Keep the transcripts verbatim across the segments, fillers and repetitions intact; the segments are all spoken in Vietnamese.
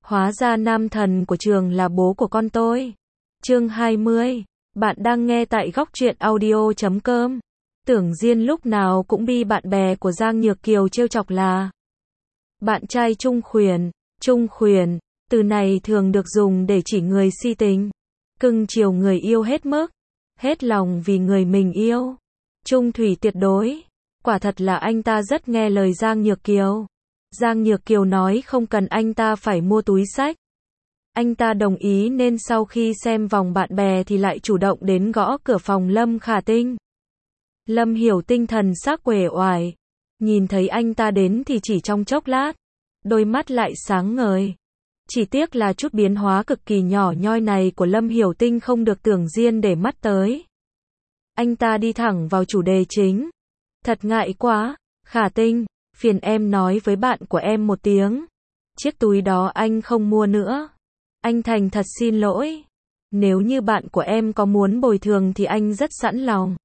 Hóa ra nam thần của trường là bố của con tôi. Chương hai mươi. Bạn đang nghe tại góc truyện audio chấm com. Tưởng Diên lúc nào cũng bị bạn bè của Giang Nhược Kiều trêu chọc là bạn trai trung khuyển. Trung khuyển, từ này thường được dùng để chỉ người si tình, cưng chiều người yêu hết mức, hết lòng vì người mình yêu. Trung thủy tuyệt đối. Quả thật là anh ta rất nghe lời Giang Nhược Kiều. Giang Nhược Kiều nói không cần anh ta phải mua túi xách. Anh ta đồng ý nên sau khi xem vòng bạn bè thì lại chủ động đến gõ cửa phòng Lâm Khả Tinh. Lâm Hiểu Tinh thần sắc uể oải, nhìn thấy anh ta đến thì chỉ trong chốc lát, đôi mắt lại sáng ngời. Chỉ tiếc là chút biến hóa cực kỳ nhỏ nhoi này của Lâm Hiểu Tinh không được Tưởng Diên để mắt tới. Anh ta đi thẳng vào chủ đề chính. Thật ngại quá, Khả Tinh, phiền em nói với bạn của em một tiếng. Chiếc túi đó anh không mua nữa. Anh thành thật xin lỗi. Nếu như bạn của em có muốn bồi thường thì anh rất sẵn lòng.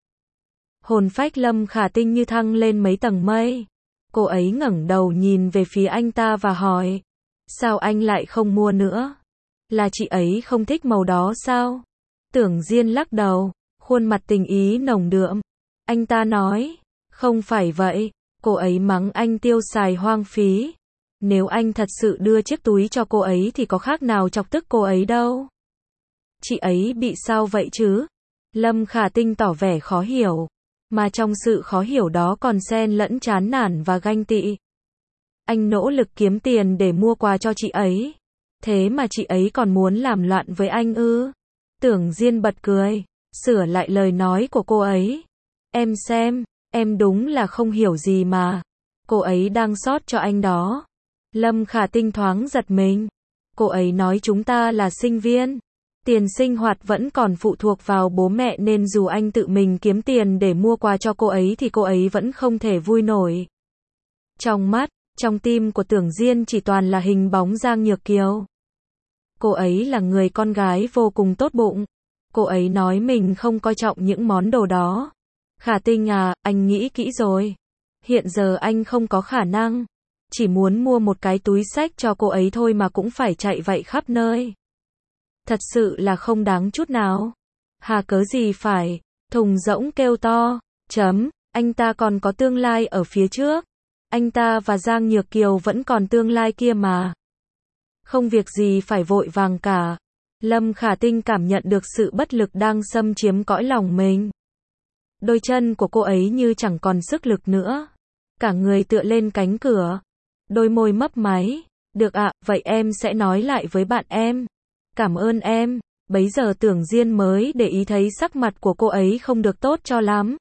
Hồn phách Lâm Khả Tinh như thăng lên mấy tầng mây. Cô ấy ngẩng đầu nhìn về phía anh ta và hỏi. Sao anh lại không mua nữa? Là chị ấy không thích màu đó sao? Tưởng Diên lắc đầu, khuôn mặt tình ý nồng đượm. Anh ta nói, không phải vậy, cô ấy mắng anh tiêu xài hoang phí. Nếu anh thật sự đưa chiếc túi cho cô ấy thì có khác nào chọc tức cô ấy đâu. Chị ấy bị sao vậy chứ? Lâm Khả Tinh tỏ vẻ khó hiểu, mà trong sự khó hiểu đó còn xen lẫn chán nản và ganh tị. Anh nỗ lực kiếm tiền để mua quà cho chị ấy, thế mà chị ấy còn muốn làm loạn với anh ư? Tưởng Diên bật cười, sửa lại lời nói của cô ấy. Em xem, em đúng là không hiểu gì mà. Cô ấy đang sót cho anh đó. Lâm Khả Tinh thoáng giật mình. Cô ấy nói chúng ta là sinh viên. Tiền sinh hoạt vẫn còn phụ thuộc vào bố mẹ nên dù anh tự mình kiếm tiền để mua quà cho cô ấy thì cô ấy vẫn không thể vui nổi. Trong mắt, trong tim của Tưởng Diên chỉ toàn là hình bóng Giang Nhược Kiều. Cô ấy là người con gái vô cùng tốt bụng. Cô ấy nói mình không coi trọng những món đồ đó. Khả Tinh à, anh nghĩ kỹ rồi. Hiện giờ anh không có khả năng. Chỉ muốn mua một cái túi xách cho cô ấy thôi mà cũng phải chạy vậy khắp nơi. Thật sự là không đáng chút nào. Hà cớ gì phải, thùng rỗng kêu to, chấm, anh ta còn có tương lai ở phía trước. Anh ta và Giang Nhược Kiều vẫn còn tương lai kia mà. Không việc gì phải vội vàng cả. Lâm Khả Tinh cảm nhận được sự bất lực đang xâm chiếm cõi lòng mình. Đôi chân của cô ấy như chẳng còn sức lực nữa. Cả người tựa lên cánh cửa. Đôi môi mấp máy. Được ạ, vậy em sẽ nói lại với bạn em. Cảm ơn em. Bấy giờ Tưởng Diên mới để ý thấy sắc mặt của cô ấy không được tốt cho lắm.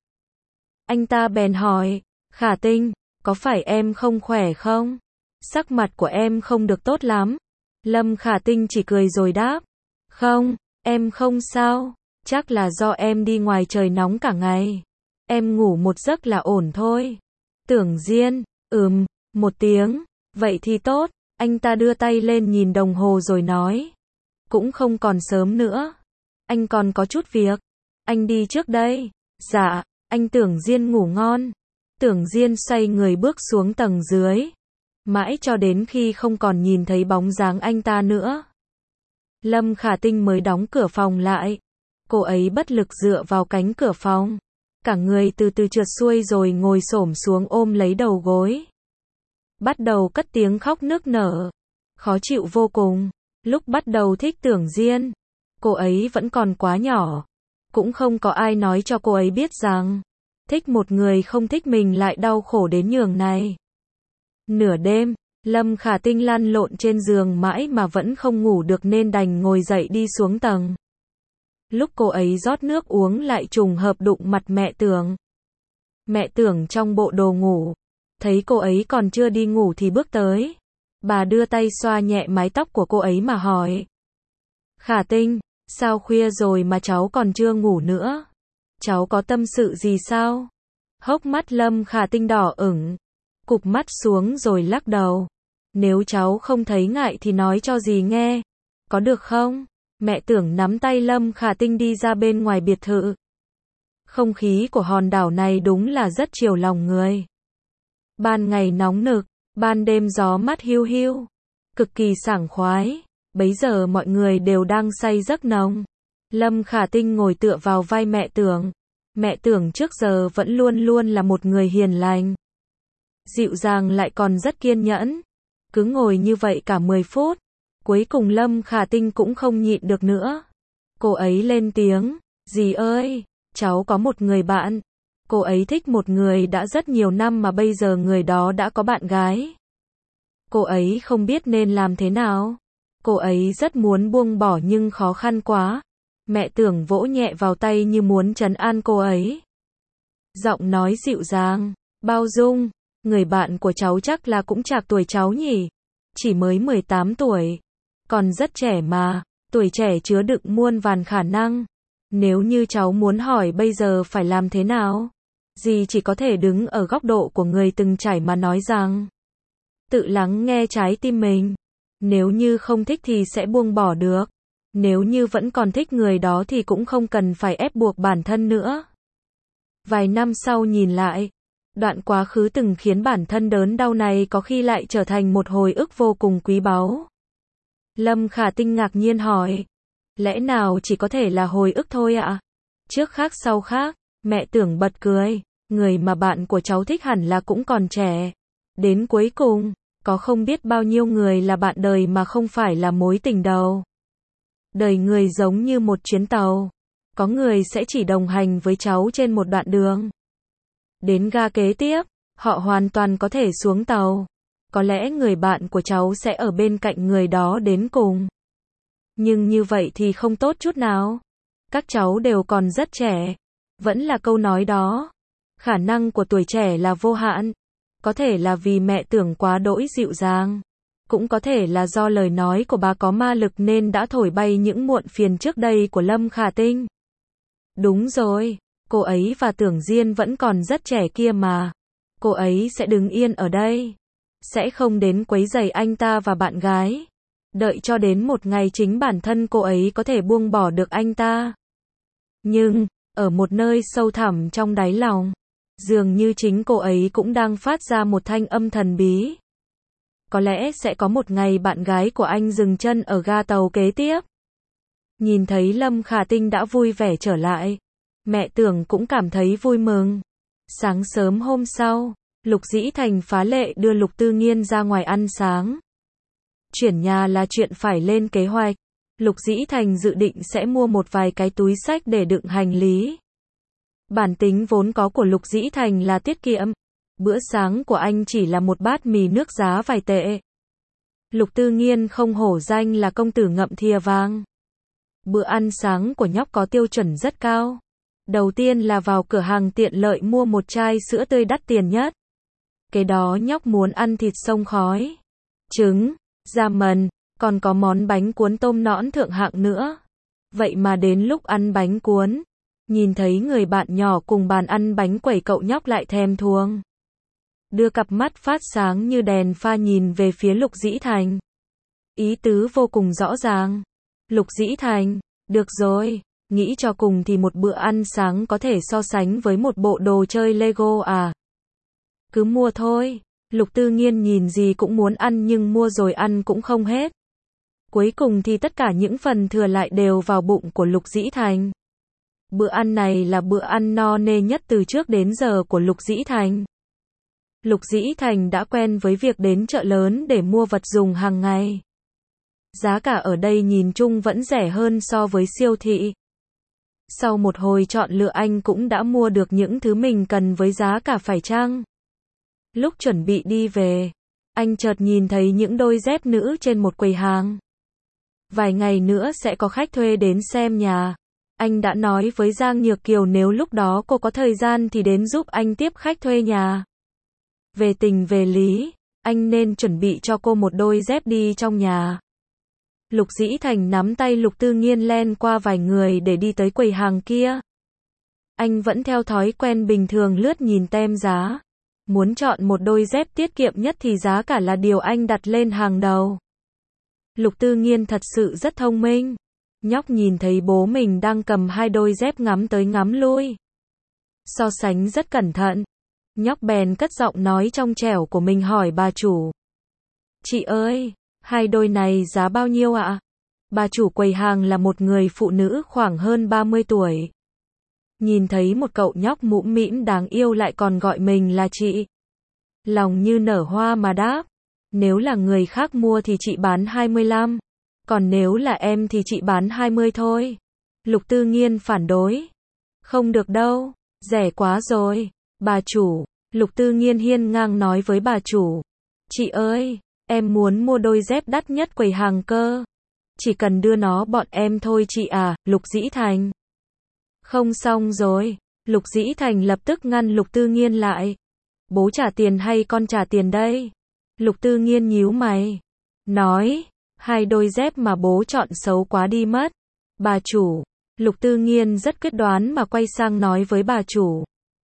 Anh ta bèn hỏi. Khả Tinh, có phải em không khỏe không? Sắc mặt của em không được tốt lắm. Lâm Khả Tinh chỉ cười rồi đáp. Không, em không sao. Chắc là do em đi ngoài trời nóng cả ngày. Em ngủ một giấc là ổn thôi. Tưởng Diên, ừm, một tiếng. Vậy thì tốt. Anh ta đưa tay lên nhìn đồng hồ rồi nói. Cũng không còn sớm nữa. Anh còn có chút việc. Anh đi trước đây. Dạ, anh Tưởng Diên ngủ ngon. Tưởng Diên xoay người bước xuống tầng dưới. Mãi cho đến khi không còn nhìn thấy bóng dáng anh ta nữa. Lâm Khả Tinh mới đóng cửa phòng lại. Cô ấy bất lực dựa vào cánh cửa phòng. Cả người từ từ trượt xuôi rồi ngồi xổm xuống ôm lấy đầu gối. Bắt đầu cất tiếng khóc nức nở. Khó chịu vô cùng. Lúc bắt đầu thích Tưởng Diên, cô ấy vẫn còn quá nhỏ. Cũng không có ai nói cho cô ấy biết rằng thích một người không thích mình lại đau khổ đến nhường này. Nửa đêm, Lâm Khả Tinh lăn lộn trên giường mãi mà vẫn không ngủ được nên đành ngồi dậy đi xuống tầng. Lúc cô ấy rót nước uống lại trùng hợp đụng mặt mẹ Tưởng. Mẹ Tưởng trong bộ đồ ngủ, thấy cô ấy còn chưa đi ngủ thì bước tới. Bà đưa tay xoa nhẹ mái tóc của cô ấy mà hỏi. Khả Tinh, sao khuya rồi mà cháu còn chưa ngủ nữa? Cháu có tâm sự gì sao? Hốc mắt Lâm Khả Tinh đỏ ửng, cụp mắt xuống rồi lắc đầu. Nếu cháu không thấy ngại thì nói cho dì nghe. Có được không? Mẹ Tưởng nắm tay Lâm Khả Tinh đi ra bên ngoài biệt thự. Không khí của hòn đảo này đúng là rất chiều lòng người. Ban ngày nóng nực, ban đêm gió mát hiu hiu. cực kỳ sảng khoái. Bấy giờ mọi người đều đang say giấc nồng. Lâm Khả Tinh ngồi tựa vào vai mẹ Tưởng. Mẹ Tưởng trước giờ vẫn luôn luôn là một người hiền lành, dịu dàng lại còn rất kiên nhẫn. Cứ ngồi như vậy cả mười phút. Cuối cùng Lâm Khả Tinh cũng không nhịn được nữa. Cô ấy lên tiếng, dì ơi, cháu có một người bạn. Cô ấy thích một người đã rất nhiều năm mà bây giờ người đó đã có bạn gái. Cô ấy không biết nên làm thế nào. Cô ấy rất muốn buông bỏ nhưng khó khăn quá. Mẹ Tưởng vỗ nhẹ vào tay như muốn trấn an cô ấy. Giọng nói dịu dàng, bao dung. Người bạn của cháu chắc là cũng chạc tuổi cháu nhỉ? Chỉ mới mười tám tuổi. Còn rất trẻ mà. Tuổi trẻ chứa đựng muôn vàn khả năng. Nếu như cháu muốn hỏi bây giờ phải làm thế nào? Dì chỉ có thể đứng ở góc độ của người từng trải mà nói rằng tự lắng nghe trái tim mình. Nếu như không thích thì sẽ buông bỏ được. Nếu như vẫn còn thích người đó thì cũng không cần phải ép buộc bản thân nữa. Vài năm sau nhìn lại, đoạn quá khứ từng khiến bản thân đớn đau này có khi lại trở thành một hồi ức vô cùng quý báu. Lâm Khả Tinh ngạc nhiên hỏi, lẽ nào chỉ có thể là hồi ức thôi ạ? À? Trước khác sau khác, mẹ Tưởng bật cười, người mà bạn của cháu thích hẳn là cũng còn trẻ. Đến cuối cùng, có không biết bao nhiêu người là bạn đời mà không phải là mối tình đầu. Đời người giống như một chuyến tàu. Có người sẽ chỉ đồng hành với cháu trên một đoạn đường. Đến ga kế tiếp, họ hoàn toàn có thể xuống tàu. Có lẽ người bạn của cháu sẽ ở bên cạnh người đó đến cùng. Nhưng như vậy thì không tốt chút nào. Các cháu đều còn rất trẻ. Vẫn là câu nói đó. Khả năng của tuổi trẻ là vô hạn. Có thể là vì mẹ Tưởng quá đỗi dịu dàng. Cũng có thể là do lời nói của bà có ma lực nên đã thổi bay những muộn phiền trước đây của Lâm Khả Tinh. Đúng rồi, cô ấy và Tưởng Diên vẫn còn rất trẻ kia mà. Cô ấy sẽ đứng yên ở đây. Sẽ không đến quấy rầy anh ta và bạn gái. Đợi cho đến một ngày chính bản thân cô ấy có thể buông bỏ được anh ta. Nhưng, ở một nơi sâu thẳm trong đáy lòng, dường như chính cô ấy cũng đang phát ra một thanh âm thần bí. Có lẽ sẽ có một ngày bạn gái của anh dừng chân ở ga tàu kế tiếp. Nhìn thấy Lâm Khả Tinh đã vui vẻ trở lại. Mẹ Tưởng cũng cảm thấy vui mừng. Sáng sớm hôm sau, Lục Dĩ Thành phá lệ đưa Lục Tư Nghiên ra ngoài ăn sáng. Chuyển nhà là chuyện phải lên kế hoạch. Lục Dĩ Thành dự định sẽ mua một vài cái túi xách để đựng hành lý. Bản tính vốn có của Lục Dĩ Thành là tiết kiệm. Bữa sáng của anh chỉ là một bát mì nước giá vài tệ. Lục Tư Nghiên không hổ danh là công tử ngậm thìa vàng. Bữa ăn sáng của nhóc có tiêu chuẩn rất cao. Đầu tiên là vào cửa hàng tiện lợi mua một chai sữa tươi đắt tiền nhất. Kế đó nhóc muốn ăn thịt xông khói, trứng, da mần, còn có món bánh cuốn tôm nõn thượng hạng nữa. Vậy mà đến lúc ăn bánh cuốn, nhìn thấy người bạn nhỏ cùng bàn ăn bánh quẩy cậu nhóc lại thèm thuồng. Đưa cặp mắt phát sáng như đèn pha nhìn về phía Lục Dĩ Thành. Ý tứ vô cùng rõ ràng. Lục Dĩ Thành, được rồi, nghĩ cho cùng thì một bữa ăn sáng có thể so sánh với một bộ đồ chơi Lego à? Cứ mua thôi. Lục Tư Nghiên nhìn gì cũng muốn ăn nhưng mua rồi ăn cũng không hết. Cuối cùng thì tất cả những phần thừa lại đều vào bụng của Lục Dĩ Thành. Bữa ăn này là bữa ăn no nê nhất từ trước đến giờ của Lục Dĩ Thành. Lục Dĩ Thành đã quen với việc đến chợ lớn để mua vật dùng hàng ngày. Giá cả ở đây nhìn chung vẫn rẻ hơn so với siêu thị. Sau một hồi chọn lựa anh cũng đã mua được những thứ mình cần với giá cả phải chăng. Lúc chuẩn bị đi về, anh chợt nhìn thấy những đôi dép nữ trên một quầy hàng. Vài ngày nữa sẽ có khách thuê đến xem nhà. Anh đã nói với Giang Nhược Kiều nếu lúc đó cô có thời gian thì đến giúp anh tiếp khách thuê nhà. Về tình về lý, anh nên chuẩn bị cho cô một đôi dép đi trong nhà. Lục Dĩ Thành nắm tay Lục Tư Nghiên len qua vài người để đi tới quầy hàng kia. Anh vẫn theo thói quen bình thường lướt nhìn tem giá. Muốn chọn một đôi dép tiết kiệm nhất thì giá cả là điều anh đặt lên hàng đầu. Lục Tư Nghiên thật sự rất thông minh. Nhóc nhìn thấy bố mình đang cầm hai đôi dép ngắm tới ngắm lui. So sánh rất cẩn thận. Nhóc bèn cất giọng nói trong trẻo của mình hỏi bà chủ. Chị ơi, Hai đôi này giá bao nhiêu ạ? Bà chủ quầy hàng là một người phụ nữ khoảng hơn ba mươi tuổi. Nhìn thấy một cậu nhóc mũm mĩm đáng yêu lại còn gọi mình là chị. Lòng như nở hoa mà đáp. Nếu là người khác mua thì chị bán hai mươi lăm. Còn nếu là em thì chị bán hai mươi thôi. Lục Tư Nghiên phản đối. Không được đâu, rẻ quá rồi. Bà chủ, Lục Tư Nghiên hiên ngang nói với bà chủ. Chị ơi, em muốn mua đôi dép đắt nhất quầy hàng cơ. Chỉ cần đưa nó bọn em thôi chị à, Lục Dĩ Thành. Không xong rồi, Lục Dĩ Thành lập tức ngăn Lục Tư Nghiên lại. Bố trả tiền hay con trả tiền đây? Lục Tư Nghiên nhíu mày. Nói, hai đôi dép mà bố chọn xấu quá đi mất. Bà chủ, Lục Tư Nghiên rất quyết đoán mà quay sang nói với bà chủ.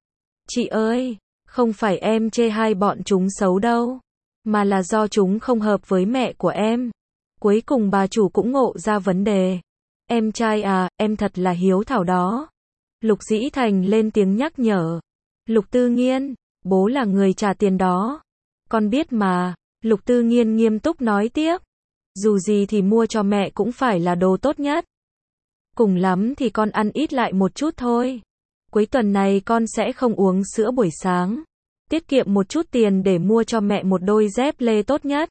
Chị ơi, không phải em chê hai bọn chúng xấu đâu, mà là do chúng không hợp với mẹ của em. Cuối cùng bà chủ cũng ngộ ra vấn đề. Em trai à, em thật là hiếu thảo đó. Lục Dĩ Thành lên tiếng nhắc nhở. Lục Tư Nghiên, bố là người trả tiền đó. Con biết mà, Lục Tư Nghiên nghiêm túc nói tiếp. Dù gì thì mua cho mẹ cũng phải là đồ tốt nhất. Cùng lắm thì con ăn ít lại một chút thôi. Cuối tuần này con sẽ không uống sữa buổi sáng. Tiết kiệm một chút tiền để mua cho mẹ một đôi dép lê tốt nhất.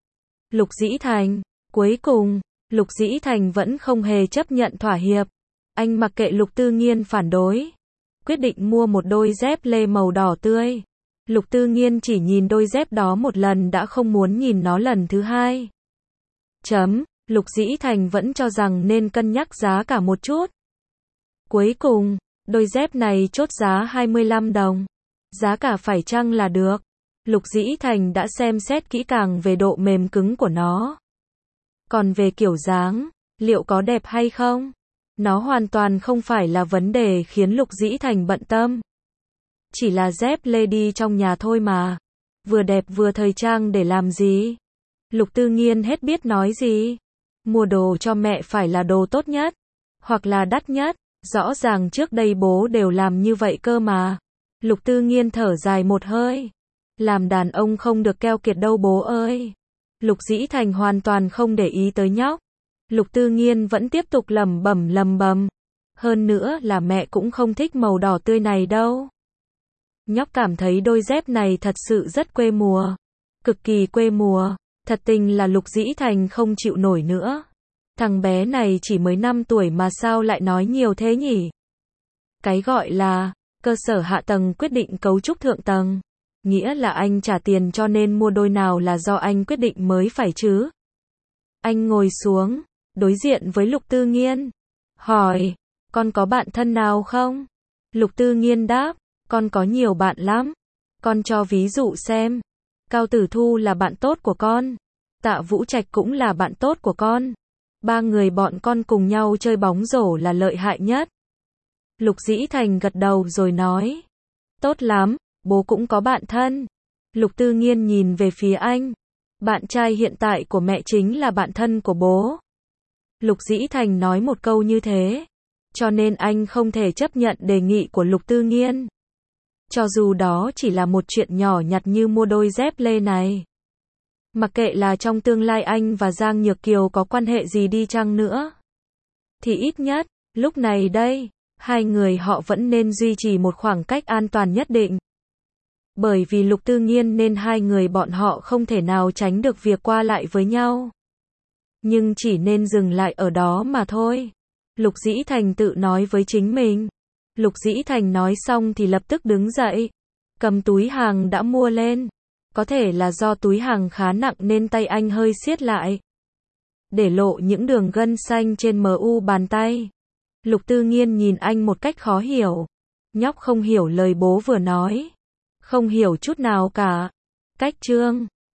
Lục Dĩ Thành, cuối cùng, Lục Dĩ Thành vẫn không hề chấp nhận thỏa hiệp. Anh mặc kệ Lục Tư Nghiên phản đối. Quyết định mua một đôi dép lê màu đỏ tươi. Lục Tư Nghiên chỉ nhìn đôi dép đó một lần đã không muốn nhìn nó lần thứ hai. Chấm, Lục Dĩ Thành vẫn cho rằng nên cân nhắc giá cả một chút. Cuối cùng, đôi dép này chốt giá hai mươi lăm đồng. Giá cả phải chăng là được. Lục Dĩ Thành đã xem xét kỹ càng về độ mềm cứng của nó. Còn về kiểu dáng, liệu có đẹp hay không? Nó hoàn toàn không phải là vấn đề khiến Lục Dĩ Thành bận tâm. Chỉ là dép lê đi trong nhà thôi mà. Vừa đẹp vừa thời trang để làm gì? Lục Tư Nghiên hết biết nói gì. Mua đồ cho mẹ phải là đồ tốt nhất. Hoặc là đắt nhất. Rõ ràng trước đây bố đều làm như vậy cơ mà. Lục Tư Nghiên thở dài một hơi. Làm đàn ông không được keo kiệt đâu bố ơi. Lục Dĩ Thành hoàn toàn không để ý tới nhóc. Lục Tư Nghiên vẫn tiếp tục lẩm bẩm lầm bầm. Hơn nữa là mẹ cũng không thích màu đỏ tươi này đâu. Nhóc cảm thấy đôi dép này thật sự rất quê mùa. Cực kỳ quê mùa. Thật tình là Lục Dĩ Thành không chịu nổi nữa. Thằng bé này chỉ mới năm tuổi mà sao lại nói nhiều thế nhỉ? Cái gọi là cơ sở hạ tầng quyết định cấu trúc thượng tầng. Nghĩa là anh trả tiền cho nên mua đôi nào là do anh quyết định mới phải chứ. Anh ngồi xuống, đối diện với Lục Tư Nghiên. Hỏi, con có bạn thân nào không? Lục Tư Nghiên đáp, con có nhiều bạn lắm. Con cho ví dụ xem. Cao Tử Thu là bạn tốt của con. Tạ Vũ Trạch cũng là bạn tốt của con. Ba người bọn con cùng nhau chơi bóng rổ là lợi hại nhất. Lục Dĩ Thành gật đầu rồi nói. Tốt lắm, bố cũng có bạn thân. Lục Tư Nghiên nhìn về phía anh. Bạn trai hiện tại của mẹ chính là bạn thân của bố. Lục Dĩ Thành nói một câu như thế. Cho nên anh không thể chấp nhận đề nghị của Lục Tư Nghiên. Cho dù đó chỉ là một chuyện nhỏ nhặt như mua đôi dép lê này. Mặc kệ là trong tương lai anh và Giang Nhược Kiều có quan hệ gì đi chăng nữa. Thì ít nhất, lúc này đây, hai người họ vẫn nên duy trì một khoảng cách an toàn nhất định. Bởi vì Lục Tư Nghiên nên hai người bọn họ không thể nào tránh được việc qua lại với nhau. Nhưng chỉ nên dừng lại ở đó mà thôi. Lục Dĩ Thành tự nói với chính mình. Lục Dĩ Thành nói xong thì lập tức đứng dậy. Cầm túi hàng đã mua lên. Có thể là do túi hàng khá nặng nên tay anh hơi siết lại. Để lộ những đường gân xanh trên mờ u bàn tay. Lục Tư Nghiên nhìn anh một cách khó hiểu. Nhóc không hiểu lời bố vừa nói. Không hiểu chút nào cả. Cách chương